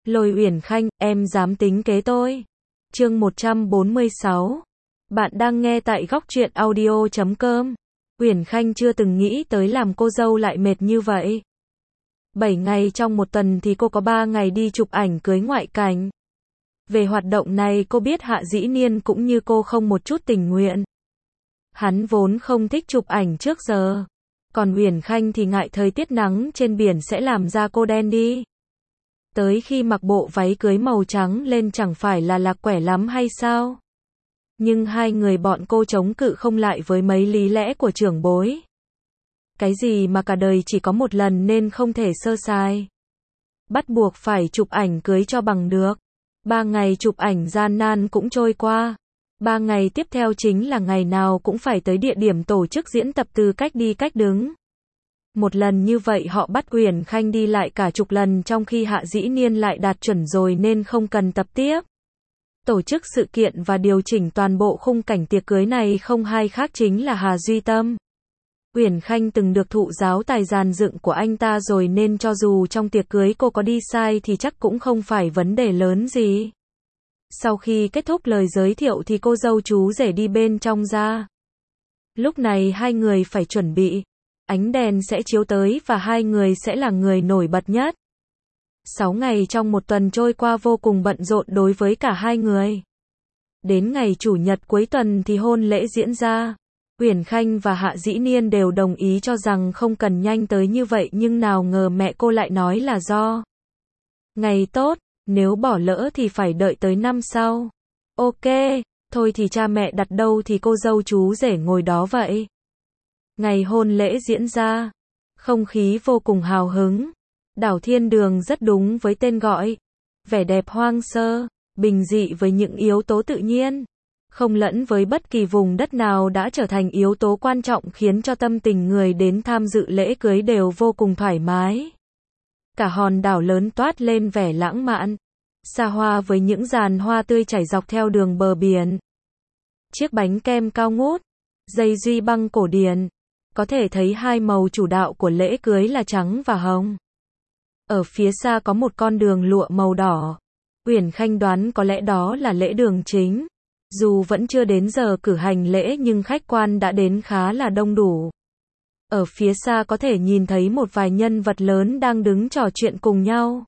Lôi Uyển Khanh, em dám tính kế tôi. Chương 146. Bạn đang nghe tại góc truyện audio.com. Uyển Khanh chưa từng nghĩ tới làm cô dâu lại mệt như vậy. 7 ngày trong một tuần thì cô có 3 ngày đi chụp ảnh cưới ngoại cảnh. Về hoạt động này cô biết Hạ Dĩ Niên cũng như cô không một chút tình nguyện. Hắn vốn không thích chụp ảnh trước giờ. Còn Uyển Khanh thì ngại thời tiết nắng trên biển sẽ làm da cô đen đi. Tới khi mặc bộ váy cưới màu trắng lên chẳng phải là lạc quẻ lắm hay sao? Nhưng hai người bọn cô chống cự không lại với mấy lý lẽ của trưởng bối. Cái gì mà cả đời chỉ có một lần nên không thể sơ sài. Bắt buộc phải chụp ảnh cưới cho bằng được. 3 ngày chụp ảnh gian nan cũng trôi qua. 3 ngày tiếp theo chính là ngày nào cũng phải tới địa điểm tổ chức diễn tập từ cách đi cách đứng. Một lần như vậy họ bắt Uyển Khanh đi lại cả chục lần trong khi Hạ Dĩ Niên lại đạt chuẩn rồi nên không cần tập tiếp. Tổ chức sự kiện và điều chỉnh toàn bộ khung cảnh tiệc cưới này không ai khác chính là Hà Duy Tâm. Uyển Khanh từng được thụ giáo tài dàn dựng của anh ta rồi nên cho dù trong tiệc cưới cô có đi sai thì chắc cũng không phải vấn đề lớn gì. Sau khi kết thúc lời giới thiệu thì cô dâu chú rể đi bên trong ra. Lúc này hai người phải chuẩn bị. Ánh đèn sẽ chiếu tới và hai người sẽ là người nổi bật nhất. 6 ngày trong một tuần trôi qua vô cùng bận rộn đối với cả hai người. Đến ngày chủ nhật cuối tuần thì hôn lễ diễn ra. Uyển Khanh và Hạ Dĩ Niên đều đồng ý cho rằng không cần nhanh tới như vậy nhưng nào ngờ mẹ cô lại nói là do ngày tốt, nếu bỏ lỡ thì phải đợi tới năm sau. Ok, thôi thì cha mẹ đặt đâu thì cô dâu chú rể ngồi đó vậy. Ngày hôn lễ diễn ra, không khí vô cùng hào hứng. Đảo Thiên Đường rất đúng với tên gọi. Vẻ đẹp hoang sơ, bình dị với những yếu tố tự nhiên, không lẫn với bất kỳ vùng đất nào đã trở thành yếu tố quan trọng khiến cho tâm tình người đến tham dự lễ cưới đều vô cùng thoải mái. Cả hòn đảo lớn toát lên vẻ lãng mạn, xa hoa với những giàn hoa tươi chảy dọc theo đường bờ biển. Chiếc bánh kem cao ngút, dây duy băng cổ điển. Có thể thấy hai màu chủ đạo của lễ cưới là trắng và hồng. Ở phía xa có một con đường lụa màu đỏ. Uyển Khanh đoán có lẽ đó là lễ đường chính. Dù vẫn chưa đến giờ cử hành lễ nhưng khách quan đã đến khá là đông đủ. Ở phía xa có thể nhìn thấy một vài nhân vật lớn đang đứng trò chuyện cùng nhau.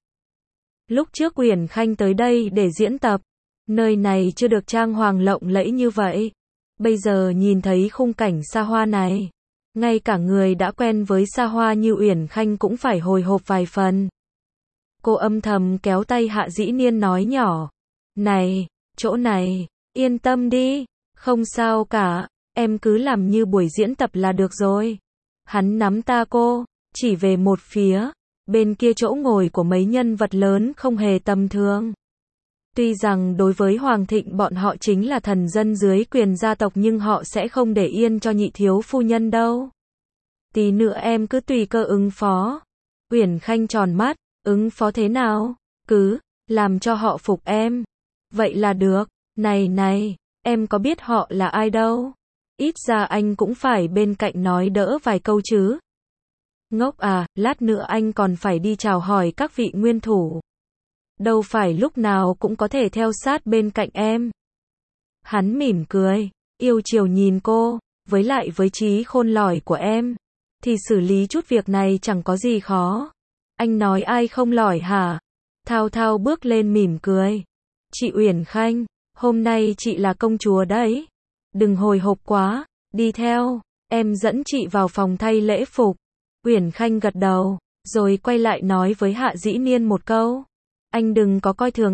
Lúc trước Uyển Khanh tới đây để diễn tập. Nơi này chưa được trang hoàng lộng lẫy như vậy. Bây giờ nhìn thấy khung cảnh xa hoa này. Ngay cả người đã quen với xa hoa như Uyển Khanh cũng phải hồi hộp vài phần. Cô âm thầm kéo tay Hạ Dĩ Niên nói nhỏ. Này, chỗ này, yên tâm đi, không sao cả, em cứ làm như buổi diễn tập là được rồi. Hắn nắm ta cô, chỉ về một phía, bên kia chỗ ngồi của mấy nhân vật lớn không hề tầm thường. Tuy rằng đối với Hoàng Thịnh bọn họ chính là thần dân dưới quyền gia tộc nhưng họ sẽ không để yên cho nhị thiếu phu nhân đâu. Tí nữa em cứ tùy cơ ứng phó. Uyển Khanh tròn mắt, ứng phó thế nào? Cứ, làm cho họ phục em. Vậy là được, này, em có biết họ là ai đâu. Ít ra anh cũng phải bên cạnh nói đỡ vài câu chứ. Ngốc à, lát nữa anh còn phải đi chào hỏi các vị nguyên thủ. Đâu phải lúc nào cũng có thể theo sát bên cạnh em. Hắn mỉm cười, yêu chiều nhìn cô, với lại với trí khôn lỏi của em, thì xử lý chút việc này chẳng có gì khó. Anh nói ai không lỏi hả? Thao Thao bước lên mỉm cười. Chị Uyển Khanh, hôm nay chị là công chúa đấy. Đừng hồi hộp quá, đi theo, em dẫn chị vào phòng thay lễ phục. Uyển Khanh gật đầu, rồi quay lại nói với Hạ Dĩ Niên một câu. Anh đừng có coi thường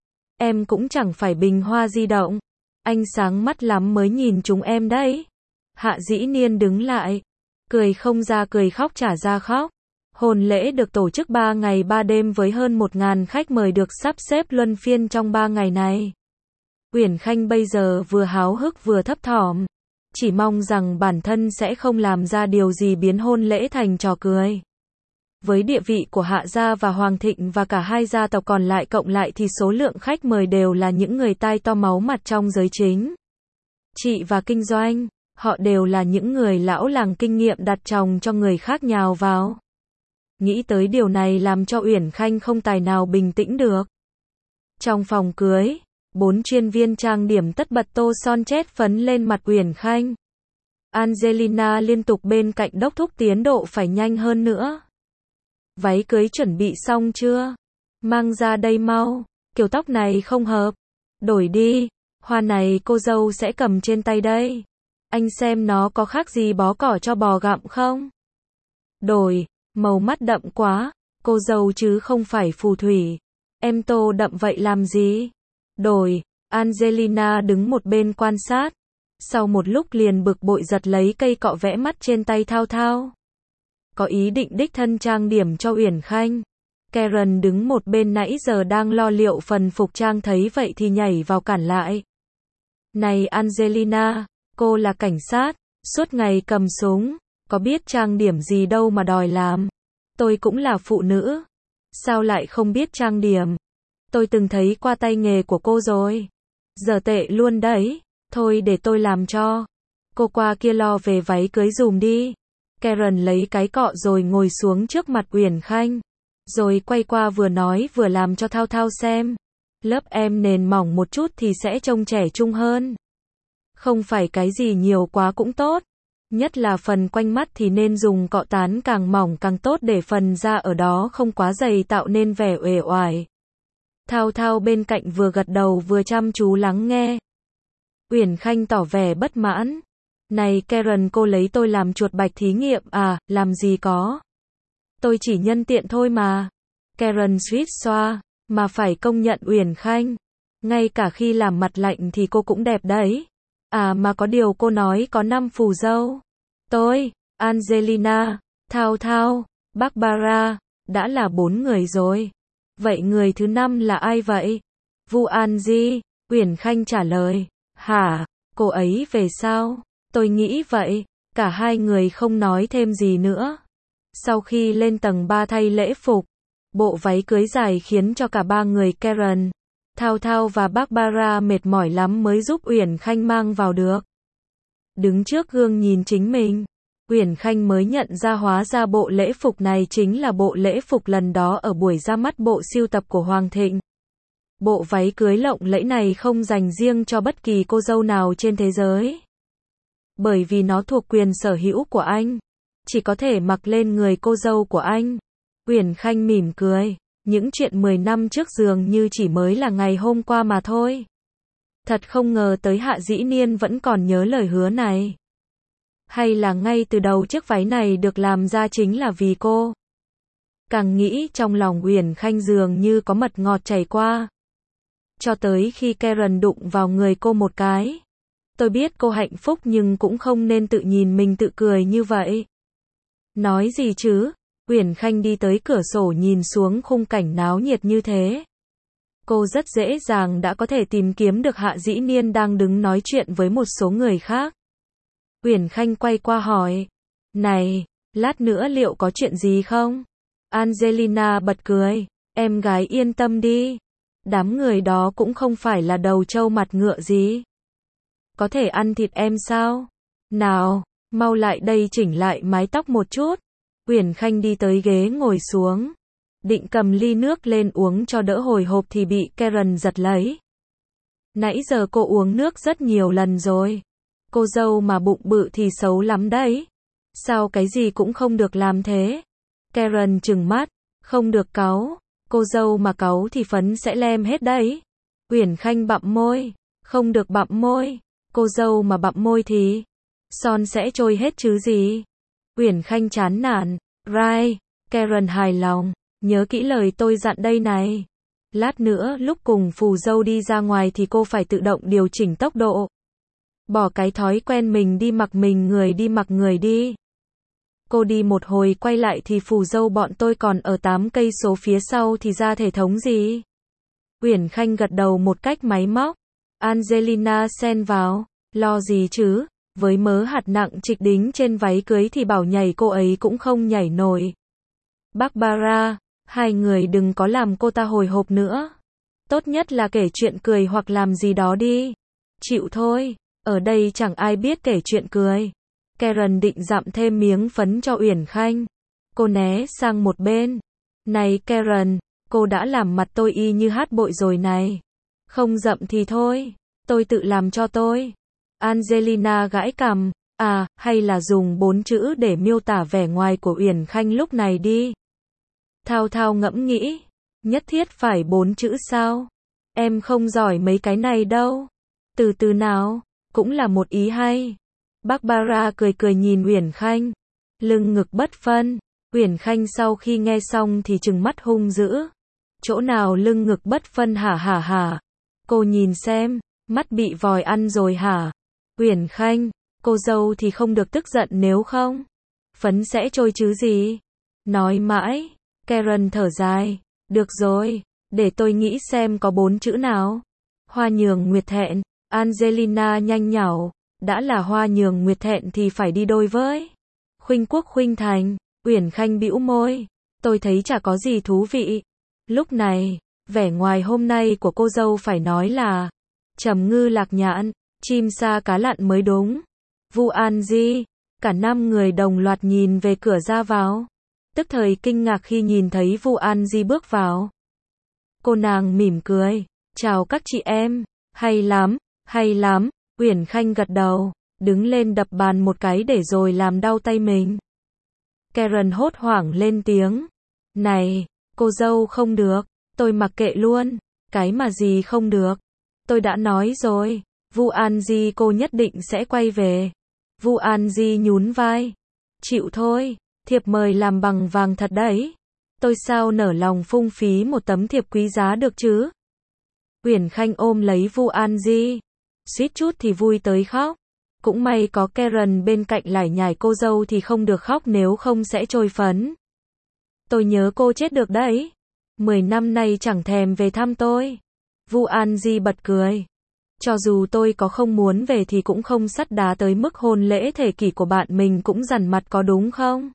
em cũng chẳng phải bình hoa di động. Anh sáng mắt lắm mới nhìn chúng em đấy. Hạ Dĩ Niên đứng lại, cười không ra cười khóc chả ra khóc. Hôn lễ được tổ chức 3 ngày 3 đêm với hơn 1.000 khách mời được sắp xếp luân phiên trong 3 ngày này. Uyển Khanh bây giờ vừa háo hức vừa thấp thỏm, chỉ mong rằng bản thân sẽ không làm ra điều gì biến hôn lễ thành trò cười. Với địa vị của Hạ gia và Hoàng Thịnh và cả hai gia tộc còn lại cộng lại thì số lượng khách mời đều là những người tai to máu mặt trong giới chính trị và kinh doanh. Họ đều là những người lão làng kinh nghiệm đặt chồng cho người khác nhào vào. Nghĩ tới điều này làm cho Uyển Khanh không tài nào bình tĩnh được. Trong phòng cưới, 4 chuyên viên trang điểm tất bật tô son chét phấn lên mặt Uyển Khanh. Angelina liên tục bên cạnh đốc thúc tiến độ phải nhanh hơn nữa. Váy cưới chuẩn bị xong chưa? Mang ra đây mau, kiểu tóc này không hợp. Đổi đi, hoa này cô dâu sẽ cầm trên tay đây. Anh xem nó có khác gì bó cỏ cho bò gặm không? Đổi, màu mắt đậm quá, cô dâu chứ không phải phù thủy. Em tô đậm vậy làm gì? Đổi, Angelina đứng một bên quan sát. Sau một lúc liền bực bội giật lấy cây cọ vẽ mắt trên tay Thao Thao. Có ý định đích thân trang điểm cho Uyển Khanh. Karen đứng một bên nãy giờ đang lo liệu phần phục trang thấy vậy thì nhảy vào cản lại. Này Angelina, cô là cảnh sát, suốt ngày cầm súng, có biết trang điểm gì đâu mà đòi làm. Tôi cũng là phụ nữ. Sao lại không biết trang điểm? Tôi từng thấy qua tay nghề của cô rồi. Giờ tệ luôn đấy. Thôi để tôi làm cho. Cô qua kia lo về váy cưới dùm đi. Karen lấy cái cọ rồi ngồi xuống trước mặt Uyển Khanh. Rồi quay qua vừa nói vừa làm cho Thao Thao xem. Lớp em nền mỏng một chút thì sẽ trông trẻ trung hơn. Không phải cái gì nhiều quá cũng tốt. Nhất là phần quanh mắt thì nên dùng cọ tán càng mỏng càng tốt để phần da ở đó không quá dày tạo nên vẻ uể oải. Thao Thao bên cạnh vừa gật đầu vừa chăm chú lắng nghe. Uyển Khanh tỏ vẻ bất mãn. Này Karen, cô lấy tôi làm chuột bạch thí nghiệm à, làm gì có. Tôi chỉ nhân tiện thôi mà. Karen suýt xoa, mà phải công nhận Uyển Khanh. Ngay cả khi làm mặt lạnh thì cô cũng đẹp đấy. À mà có điều cô nói có 5 phù dâu. Tôi, Angelina, Thao Thao, Barbara, đã là 4 người rồi. Vậy người thứ 5 là ai vậy? Vu Anji, Uyển Khanh trả lời. Hả, cô ấy về sao? Tôi nghĩ vậy. Cả hai người không nói thêm gì nữa. Sau khi lên tầng 3 thay lễ phục, bộ váy cưới dài khiến cho cả ba người Karen, Thao Thao và Barbara mệt mỏi lắm mới giúp Uyển Khanh mang vào được. Đứng trước gương nhìn chính mình, Uyển Khanh mới nhận ra hóa ra bộ lễ phục này chính là bộ lễ phục lần đó ở buổi ra mắt bộ sưu tập của Hoàng Thịnh. Bộ váy cưới lộng lẫy này không dành riêng cho bất kỳ cô dâu nào trên thế giới. Bởi vì nó thuộc quyền sở hữu của anh. Chỉ có thể mặc lên người cô dâu của anh. Uyển Khanh mỉm cười. Những chuyện 10 năm trước dường như chỉ mới là ngày hôm qua mà thôi. Thật không ngờ tới Hạ Dĩ Niên vẫn còn nhớ lời hứa này. Hay là ngay từ đầu chiếc váy này được làm ra chính là vì cô. Càng nghĩ trong lòng Uyển Khanh dường như có mật ngọt chảy qua. Cho tới khi Karen đụng vào người cô một cái. Tôi biết cô hạnh phúc nhưng cũng không nên tự nhìn mình tự cười như vậy. Nói gì chứ? Uyển Khanh đi tới cửa sổ nhìn xuống khung cảnh náo nhiệt như thế. Cô rất dễ dàng đã có thể tìm kiếm được Hạ Dĩ Niên đang đứng nói chuyện với một số người khác. Uyển Khanh quay qua hỏi. Này, lát nữa liệu có chuyện gì không? Angelina bật cười. Em gái yên tâm đi. Đám người đó cũng không phải là đầu trâu mặt ngựa gì. Có thể ăn thịt em sao? Nào, mau lại đây chỉnh lại mái tóc một chút. Uyển Khanh đi tới ghế ngồi xuống. Định cầm ly nước lên uống cho đỡ hồi hộp thì bị Karen giật lấy. Nãy giờ cô uống nước rất nhiều lần rồi. Cô dâu mà bụng bự thì xấu lắm đấy. Sao cái gì cũng không được làm thế? Karen trừng mắt. Không được cáu. Cô dâu mà cáu thì phấn sẽ lem hết đấy. Uyển Khanh bặm môi. Không được bặm môi. Cô dâu mà bặm môi thì son sẽ trôi hết chứ gì. Uyển Khanh chán nản. Right. Karen hài lòng. Nhớ kỹ lời tôi dặn đây này. Lát nữa lúc cùng phù dâu đi ra ngoài thì cô phải tự động điều chỉnh tốc độ. Bỏ cái thói quen mình đi mặc người đi. Cô đi một hồi quay lại thì phù dâu bọn tôi còn ở 8 cây số phía sau thì ra thể thống gì. Uyển Khanh gật đầu một cách máy móc. Angelina xen vào. Lo gì chứ, với mớ hạt nặng trịch đính trên váy cưới thì bảo nhảy cô ấy cũng không nhảy nổi. Barbara, hai người đừng có làm cô ta hồi hộp nữa. Tốt nhất là kể chuyện cười hoặc làm gì đó đi. Chịu thôi, ở đây chẳng ai biết kể chuyện cười. Karen định dặm thêm miếng phấn cho Uyển Khanh. Cô né sang một bên. Này Karen, cô đã làm mặt tôi y như hát bội rồi này. Không dậm thì thôi, tôi tự làm cho tôi. Angelina gãi cằm, à, hay là dùng 4 chữ để miêu tả vẻ ngoài của Uyển Khanh lúc này đi. Thao Thao ngẫm nghĩ, nhất thiết phải 4 chữ sao? Em không giỏi mấy cái này đâu. Từ từ nào, cũng là một ý hay. Barbara cười cười nhìn Uyển Khanh, lưng ngực bất phân. Uyển Khanh sau khi nghe xong thì trừng mắt hung dữ. Chỗ nào lưng ngực bất phân hả hả hả? Cô nhìn xem, mắt bị vòi ăn rồi hả? Uyển Khanh, cô dâu thì không được tức giận nếu không. Phấn sẽ trôi chứ gì? Nói mãi, Karen thở dài. Được rồi, để tôi nghĩ xem có 4 chữ nào. Hoa nhường nguyệt thẹn, Angelina nhanh nhảu. Đã là hoa nhường nguyệt thẹn thì phải đi đôi với khuynh quốc khuynh thành. Uyển Khanh bĩu môi. Tôi thấy chả có gì thú vị. Lúc này, vẻ ngoài hôm nay của cô dâu phải nói là trầm ngư lạc nhạn, chim sa cá lặn mới đúng. Vu An Di, cả 5 người đồng loạt nhìn về cửa ra vào. Tức thời kinh ngạc khi nhìn thấy Vu An Di bước vào. Cô nàng mỉm cười. Chào các chị em. Hay lắm, hay lắm. Uyển Khanh gật đầu, đứng lên đập bàn một cái để rồi làm đau tay mình. Karen hốt hoảng lên tiếng. Này, cô dâu không được, tôi mặc kệ luôn. Cái mà gì không được? Tôi đã nói rồi, Vu An Di cô nhất định sẽ quay về. Vu An Di nhún vai. Chịu thôi, thiệp mời làm bằng vàng thật đấy. Tôi sao nở lòng phung phí một tấm thiệp quý giá được chứ? Uyển Khanh ôm lấy Vu An Di, suýt chút thì vui tới khóc. Cũng may có Karen bên cạnh lải nhải cô dâu thì không được khóc nếu không sẽ trôi phấn. Tôi nhớ cô chết được đấy. 10 năm nay chẳng thèm về thăm tôi. Vu An Di bật cười. Cho dù tôi có không muốn về thì cũng không sắt đá tới mức hôn lễ thể kỷ của bạn mình cũng dằn mặt có đúng không?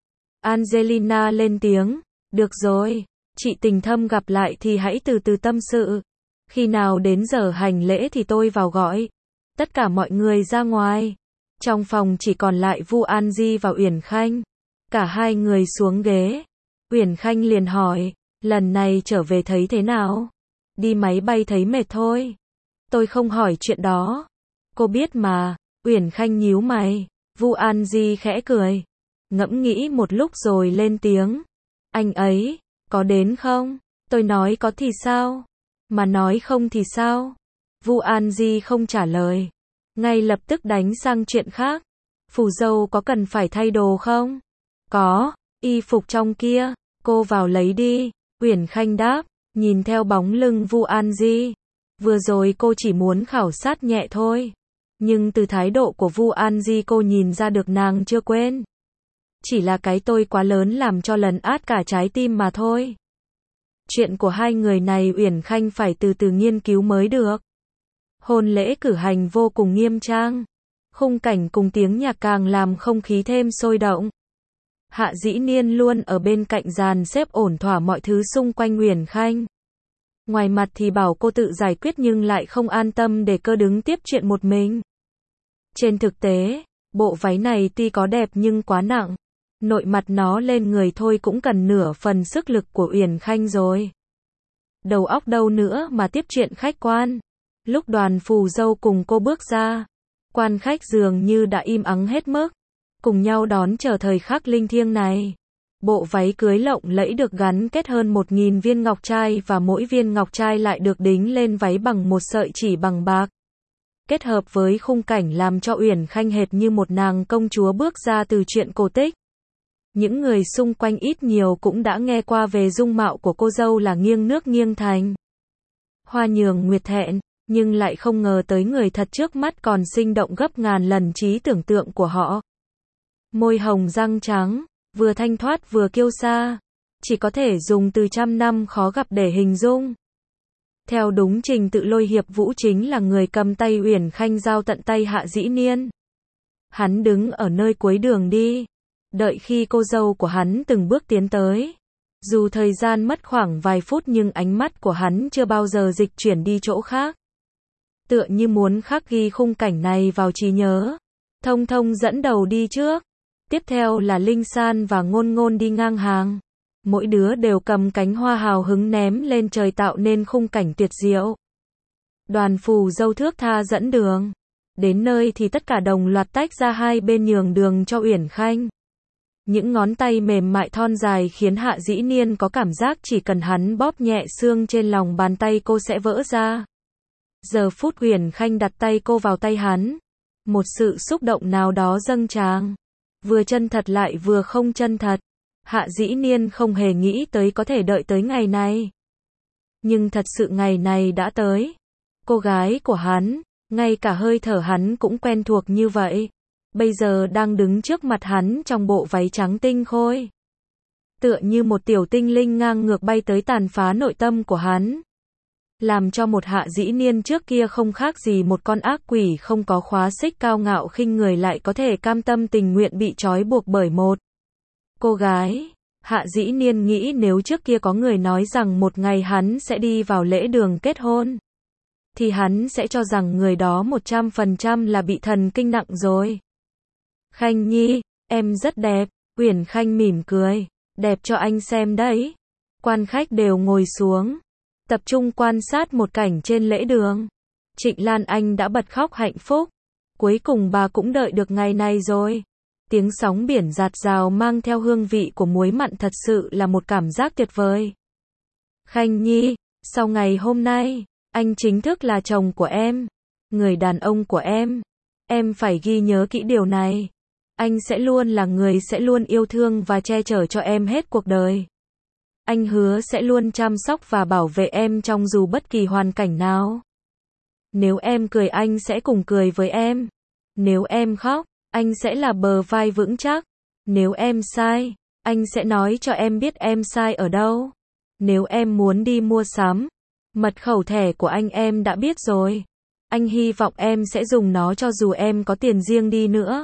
Angelina lên tiếng. Được rồi, chị Tình Thâm gặp lại thì hãy từ từ tâm sự. Khi nào đến giờ hành lễ thì tôi vào gọi. Tất cả mọi người ra ngoài. Trong phòng chỉ còn lại Vu An Di và Uyển Khanh. Cả hai người xuống ghế. Uyển Khanh liền hỏi, lần này trở về thấy thế nào? Đi máy bay thấy mệt thôi. Tôi không hỏi chuyện đó. Cô biết mà. Uyển Khanh nhíu mày. Vu An Di khẽ cười. Ngẫm nghĩ một lúc rồi lên tiếng. Anh ấy, có đến không? Tôi nói có thì sao? Mà nói không thì sao? Vu An Di không trả lời. Ngay lập tức đánh sang chuyện khác. Phù dâu có cần phải thay đồ không? Có, y phục trong kia, cô vào lấy đi. Uyển Khanh đáp, nhìn theo bóng lưng Vu An Di. Vừa rồi cô chỉ muốn khảo sát nhẹ thôi. Nhưng từ thái độ của Vu An Di cô nhìn ra được nàng chưa quên. Chỉ là cái tôi quá lớn làm cho lấn át cả trái tim mà thôi. Chuyện của hai người này Uyển Khanh phải từ từ nghiên cứu mới được. Hôn lễ cử hành vô cùng nghiêm trang. Khung cảnh cùng tiếng nhạc càng làm không khí thêm sôi động. Hạ Dĩ Niên luôn ở bên cạnh dàn xếp ổn thỏa mọi thứ xung quanh Uyển Khanh. Ngoài mặt thì bảo cô tự giải quyết nhưng lại không an tâm để cô đứng tiếp chuyện một mình. Trên thực tế, bộ váy này tuy có đẹp nhưng quá nặng. Nội mặt nó lên người thôi cũng cần nửa phần sức lực của Uyển Khanh rồi. Đầu óc đâu nữa mà tiếp chuyện khách quan. Lúc đoàn phù dâu cùng cô bước ra, quan khách dường như đã im ắng hết mức, cùng nhau đón chờ thời khắc linh thiêng này. Bộ váy cưới lộng lẫy được gắn kết hơn 1000 viên ngọc trai và mỗi viên ngọc trai lại được đính lên váy bằng một sợi chỉ bằng bạc. Kết hợp với khung cảnh làm cho Uyển Khanh hệt như một nàng công chúa bước ra từ truyện cổ tích. Những người xung quanh ít nhiều cũng đã nghe qua về dung mạo của cô dâu là nghiêng nước nghiêng thành. Hoa nhường nguyệt thẹn, nhưng lại không ngờ tới người thật trước mắt còn sinh động gấp ngàn lần trí tưởng tượng của họ. Môi hồng răng trắng, vừa thanh thoát vừa kiêu sa, chỉ có thể dùng từ trăm năm khó gặp để hình dung. Theo đúng trình tự Lôi Hiệp Vũ chính là người cầm tay Uyển Khanh giao tận tay Hạ Dĩ Niên. Hắn đứng ở nơi cuối đường đi, đợi khi cô dâu của hắn từng bước tiến tới. Dù thời gian mất khoảng vài phút nhưng ánh mắt của hắn chưa bao giờ dịch chuyển đi chỗ khác. Tựa như muốn khắc ghi khung cảnh này vào trí nhớ. Thông Thông dẫn đầu đi trước. Tiếp theo là Linh San và Ngôn Ngôn đi ngang hàng. Mỗi đứa đều cầm cánh hoa hào hứng ném lên trời tạo nên khung cảnh tuyệt diệu. Đoàn phù dâu thước tha dẫn đường. Đến nơi thì tất cả đồng loạt tách ra hai bên nhường đường cho Uyển Khanh. Những ngón tay mềm mại thon dài khiến Hạ Dĩ Niên có cảm giác chỉ cần hắn bóp nhẹ xương trên lòng bàn tay cô sẽ vỡ ra. Giờ phút Uyển Khanh đặt tay cô vào tay hắn, một sự xúc động nào đó dâng tràn, vừa chân thật lại vừa không chân thật. Hạ Dĩ Niên không hề nghĩ tới có thể đợi tới ngày này. Nhưng thật sự ngày này đã tới. Cô gái của hắn, ngay cả hơi thở hắn cũng quen thuộc như vậy, bây giờ đang đứng trước mặt hắn trong bộ váy trắng tinh khôi. Tựa như một tiểu tinh linh ngang ngược bay tới tàn phá nội tâm của hắn. Làm cho một Hạ Dĩ Niên trước kia không khác gì một con ác quỷ không có khóa xích cao ngạo khinh người lại có thể cam tâm tình nguyện bị trói buộc bởi một cô gái. Hạ Dĩ Niên nghĩ nếu trước kia có người nói rằng một ngày hắn sẽ đi vào lễ đường kết hôn, thì hắn sẽ cho rằng người đó 100% là bị thần kinh nặng rồi. Khanh Nhi, em rất đẹp. Uyển Khanh mỉm cười. Đẹp cho anh xem đấy. Quan khách đều ngồi xuống, tập trung quan sát một cảnh trên lễ đường. Trịnh Lan Anh đã bật khóc hạnh phúc. Cuối cùng bà cũng đợi được ngày này rồi. Tiếng sóng biển dạt dào mang theo hương vị của muối mặn thật sự là một cảm giác tuyệt vời. Khanh Nhi, sau ngày hôm nay, anh chính thức là chồng của em, người đàn ông của em. Em phải ghi nhớ kỹ điều này. Anh sẽ luôn là người sẽ luôn yêu thương và che chở cho em hết cuộc đời. Anh hứa sẽ luôn chăm sóc và bảo vệ em trong dù bất kỳ hoàn cảnh nào. Nếu em cười anh sẽ cùng cười với em. Nếu em khóc, anh sẽ là bờ vai vững chắc. Nếu em sai, anh sẽ nói cho em biết em sai ở đâu. Nếu em muốn đi mua sắm, mật khẩu thẻ của anh em đã biết rồi. Anh hy vọng em sẽ dùng nó cho dù em có tiền riêng đi nữa.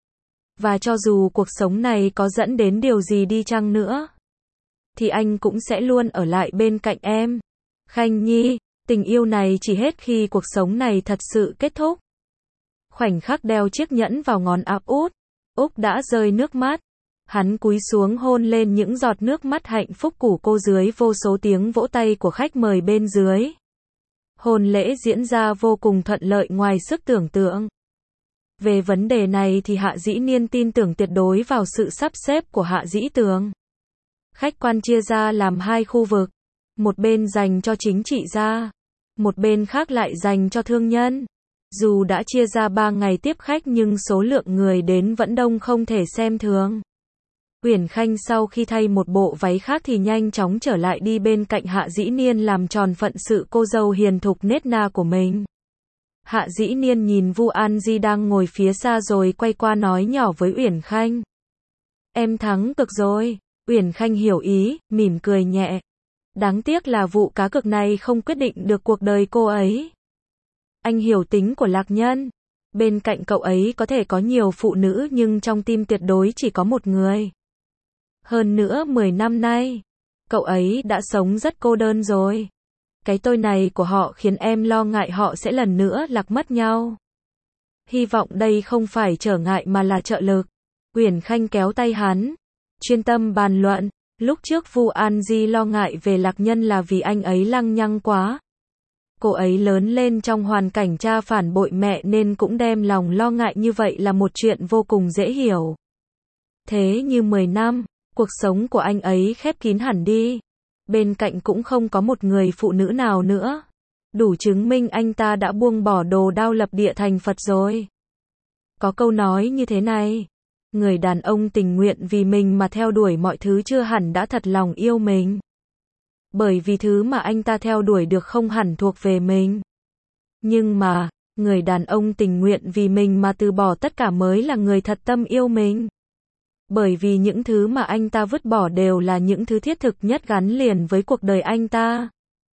Và cho dù cuộc sống này có dẫn đến điều gì đi chăng nữa, thì anh cũng sẽ luôn ở lại bên cạnh em. Khanh Nhi, tình yêu này chỉ hết khi cuộc sống này thật sự kết thúc. Khoảnh khắc đeo chiếc nhẫn vào ngón áp út, Úc đã rơi nước mắt. Hắn cúi xuống hôn lên những giọt nước mắt hạnh phúc của cô dưới vô số tiếng vỗ tay của khách mời bên dưới. Hôn lễ diễn ra vô cùng thuận lợi ngoài sức tưởng tượng. Về vấn đề này thì Hạ Dĩ Niên tin tưởng tuyệt đối vào sự sắp xếp của Hạ Dĩ Tường. Khách quan chia ra làm hai khu vực, một bên dành cho chính trị gia, một bên khác lại dành cho thương nhân. Dù đã chia ra 3 ngày tiếp khách nhưng số lượng người đến vẫn đông không thể xem thường. Uyển Khanh sau khi thay một bộ váy khác thì nhanh chóng trở lại đi bên cạnh Hạ Dĩ Niên làm tròn phận sự cô dâu hiền thục nết na của mình. Hạ Dĩ Niên nhìn Vu An Di đang ngồi phía xa rồi quay qua nói nhỏ với Uyển Khanh. Em thắng cực rồi. Uyển Khanh hiểu ý, mỉm cười nhẹ. Đáng tiếc là vụ cá cược này không quyết định được cuộc đời cô ấy. Anh hiểu tính của Lạc Nhân. Bên cạnh cậu ấy có thể có nhiều phụ nữ nhưng trong tim tuyệt đối chỉ có một người. Hơn nữa 10 năm nay, cậu ấy đã sống rất cô đơn rồi. Cái tôi này của họ khiến em lo ngại họ sẽ lần nữa lạc mất nhau. Hy vọng đây không phải trở ngại mà là trợ lực. Uyển Khanh kéo tay hắn, chuyên tâm bàn luận. Lúc trước Vu An Di lo ngại về Lạc Nhân là vì anh ấy lăng nhăng quá. Cô ấy lớn lên trong hoàn cảnh cha phản bội mẹ nên cũng đem lòng lo ngại như vậy là một chuyện vô cùng dễ hiểu. Thế như 10 năm, cuộc sống của anh ấy khép kín hẳn đi. Bên cạnh cũng không có một người phụ nữ nào nữa. Đủ chứng minh anh ta đã buông bỏ đồ đao lập địa thành Phật rồi. Có câu nói như thế này. Người đàn ông tình nguyện vì mình mà theo đuổi mọi thứ chưa hẳn đã thật lòng yêu mình. Bởi vì thứ mà anh ta theo đuổi được không hẳn thuộc về mình. Nhưng mà, người đàn ông tình nguyện vì mình mà từ bỏ tất cả mới là người thật tâm yêu mình. Bởi vì những thứ mà anh ta vứt bỏ đều là những thứ thiết thực nhất gắn liền với cuộc đời anh ta.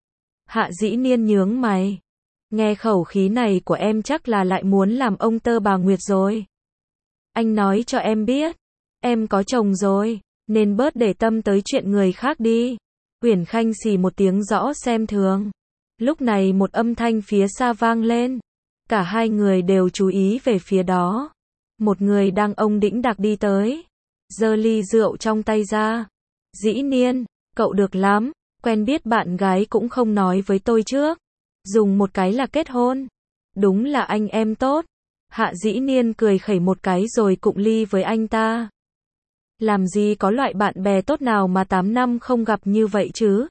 Hạ Dĩ Niên nhướng mày. Nghe khẩu khí này của em chắc là lại muốn làm ông tơ bà Nguyệt rồi. Anh nói cho em biết, em có chồng rồi, nên bớt để tâm tới chuyện người khác đi. Uyển Khanh xì một tiếng rõ xem thường. Lúc này một âm thanh phía xa vang lên. Cả hai người đều chú ý về phía đó. Một người đang ông đĩnh đạc đi tới, giơ ly rượu trong tay ra. Dĩ Niên, cậu được lắm, quen biết bạn gái cũng không nói với tôi trước. Dùng một cái là kết hôn. Đúng là anh em tốt. Hạ Dĩ Niên cười khẩy một cái rồi cụng ly với anh ta. Làm gì có loại bạn bè tốt nào mà 8 năm không gặp như vậy chứ?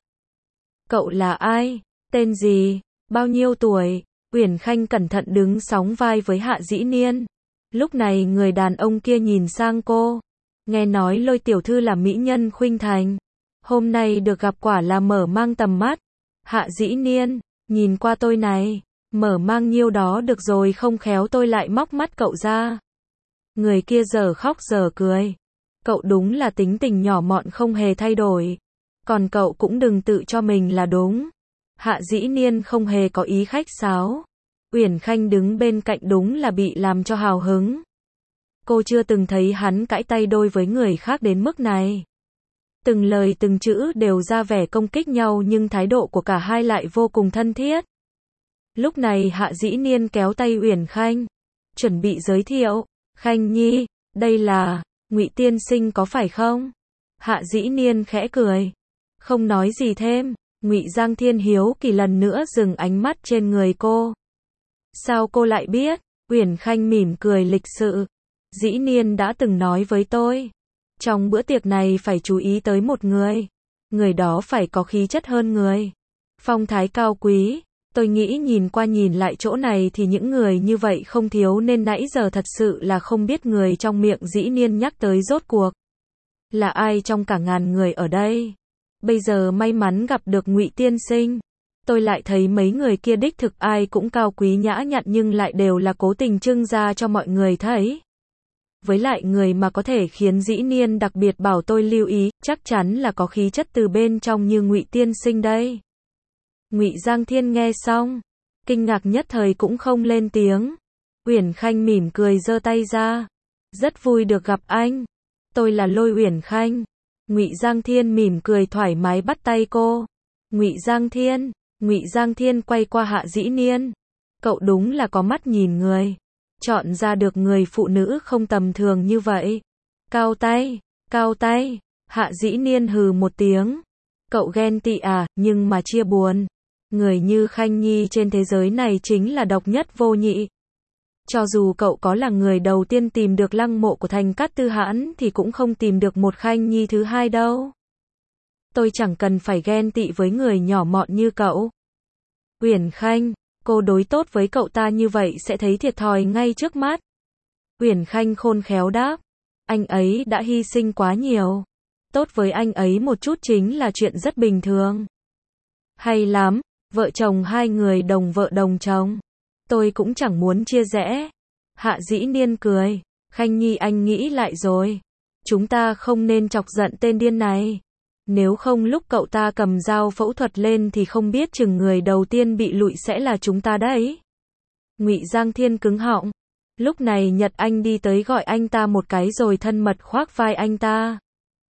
Cậu là ai? Tên gì? Bao nhiêu tuổi? Uyển Khanh cẩn thận đứng sóng vai với Hạ Dĩ Niên. Lúc này người đàn ông kia nhìn sang cô. Nghe nói Lôi tiểu thư là mỹ nhân khuynh thành. Hôm nay được gặp quả là mở mang tầm mắt. Hạ Dĩ Niên, nhìn qua tôi này. Mở mang nhiêu đó được rồi, không khéo tôi lại móc mắt cậu ra. Người kia giờ khóc giờ cười. Cậu đúng là tính tình nhỏ mọn không hề thay đổi. Còn cậu cũng đừng tự cho mình là đúng. Hạ Dĩ Niên không hề có ý khách sáo. Uyển Khanh đứng bên cạnh đúng là bị làm cho hào hứng. Cô chưa từng thấy hắn cãi tay đôi với người khác đến mức này. Từng lời từng chữ đều ra vẻ công kích nhau nhưng thái độ của cả hai lại vô cùng thân thiết. Lúc này Hạ Dĩ Niên kéo tay Uyển Khanh, chuẩn bị giới thiệu. Khanh Nhi, đây là Ngụy tiên sinh có phải không? Hạ Dĩ Niên khẽ cười, không nói gì thêm. Ngụy Giang Thiên hiếu kỳ lần nữa dừng ánh mắt trên người cô. Sao cô lại biết? Uyển Khanh mỉm cười lịch sự. Dĩ Niên đã từng nói với tôi, trong bữa tiệc này phải chú ý tới một người. Người đó phải có khí chất hơn người, phong thái cao quý. Tôi nghĩ nhìn qua nhìn lại chỗ này thì những người như vậy không thiếu, nên nãy giờ thật sự là không biết người trong miệng Dĩ Niên nhắc tới rốt cuộc là ai trong cả ngàn người ở đây. Bây giờ may mắn gặp được Ngụy tiên sinh. Tôi lại thấy mấy người kia đích thực ai cũng cao quý nhã nhặn nhưng lại đều là cố tình trưng ra cho mọi người thấy. Với lại người mà có thể khiến Dĩ Niên đặc biệt bảo tôi lưu ý, chắc chắn là có khí chất từ bên trong như Ngụy tiên sinh đây. Ngụy Giang Thiên nghe xong, kinh ngạc nhất thời cũng không lên tiếng. Uyển Khanh mỉm cười giơ tay ra. Rất vui được gặp anh. Tôi là Lôi Uyển Khanh. Ngụy Giang Thiên mỉm cười thoải mái bắt tay cô. Ngụy Giang Thiên. Ngụy Giang Thiên quay qua Hạ Dĩ Niên. Cậu đúng là có mắt nhìn người. Chọn ra được người phụ nữ không tầm thường như vậy. Cao tay, cao tay. Hạ Dĩ Niên hừ một tiếng. Cậu ghen tị à, nhưng mà chia buồn. Người như Khanh Nhi trên thế giới này chính là độc nhất vô nhị. Cho dù cậu có là người đầu tiên tìm được lăng mộ của Thành Cát Tư Hãn thì cũng không tìm được một Khanh Nhi thứ hai đâu. Tôi chẳng cần phải ghen tị với người nhỏ mọn như cậu. Uyển Khanh, cô đối tốt với cậu ta như vậy sẽ thấy thiệt thòi ngay trước mắt. Uyển Khanh khôn khéo đáp. Anh ấy đã hy sinh quá nhiều. Tốt với anh ấy một chút chính là chuyện rất bình thường. Hay lắm, vợ chồng hai người đồng vợ đồng chồng. Tôi cũng chẳng muốn chia rẽ. Hạ Dĩ Niên cười. Khanh Nhi, anh nghĩ lại rồi. Chúng ta không nên chọc giận tên điên này. Nếu không lúc cậu ta cầm dao phẫu thuật lên thì không biết chừng người đầu tiên bị lụi sẽ là chúng ta đấy. Ngụy Giang Thiên cứng họng. Lúc này Nhật Anh đi tới gọi anh ta một cái rồi thân mật khoác vai anh ta.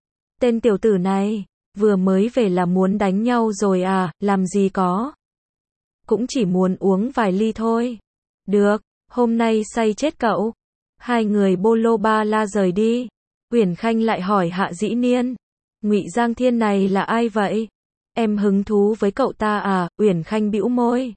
Tên tiểu tử này, vừa mới về là muốn đánh nhau rồi à, làm gì có. Cũng chỉ muốn uống vài ly thôi. Được, hôm nay say chết cậu. Hai người bô lô ba la rời đi. Uyển Khanh lại hỏi Hạ Dĩ Niên. Ngụy Giang Thiên này là ai vậy? Em hứng thú với cậu ta à? Uyển Khanh bĩu môi.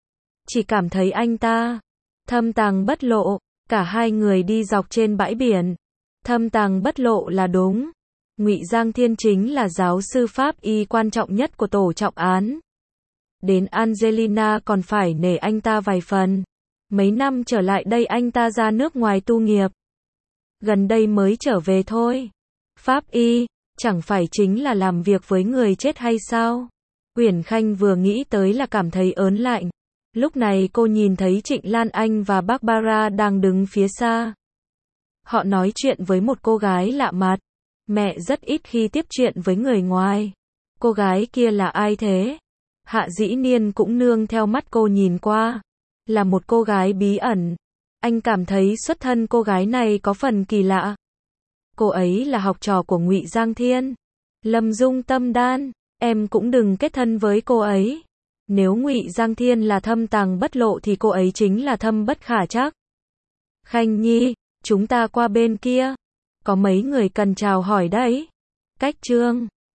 Chỉ cảm thấy anh ta thâm tàng bất lộ. Cả hai người đi dọc trên bãi biển. Thâm tàng bất lộ là đúng. Ngụy Giang Thiên chính là giáo sư pháp y quan trọng nhất của tổ trọng án. Đến Angelina còn phải nể anh ta vài phần. Mấy năm trở lại đây anh ta ra nước ngoài tu nghiệp. Gần đây mới trở về thôi. Pháp y, chẳng phải chính là làm việc với người chết hay sao? Uyển Khanh vừa nghĩ tới là cảm thấy ớn lạnh. Lúc này cô nhìn thấy Trịnh Lan Anh và Barbara đang đứng phía xa. Họ nói chuyện với một cô gái lạ mặt. Mẹ rất ít khi tiếp chuyện với người ngoài. Cô gái kia là ai thế? Hạ Dĩ Niên cũng nương theo mắt cô nhìn qua. Là một cô gái bí ẩn. Anh cảm thấy xuất thân cô gái này có phần kỳ lạ. Cô ấy là học trò của Ngụy Giang Thiên. Lâm Dung Tâm Đan, em cũng đừng kết thân với cô ấy. Nếu Ngụy Giang Thiên là thâm tàng bất lộ thì cô ấy chính là thâm bất khả trắc. Khanh Nhi, Chúng ta qua bên kia. Có mấy người cần chào hỏi đấy. Cách Trương.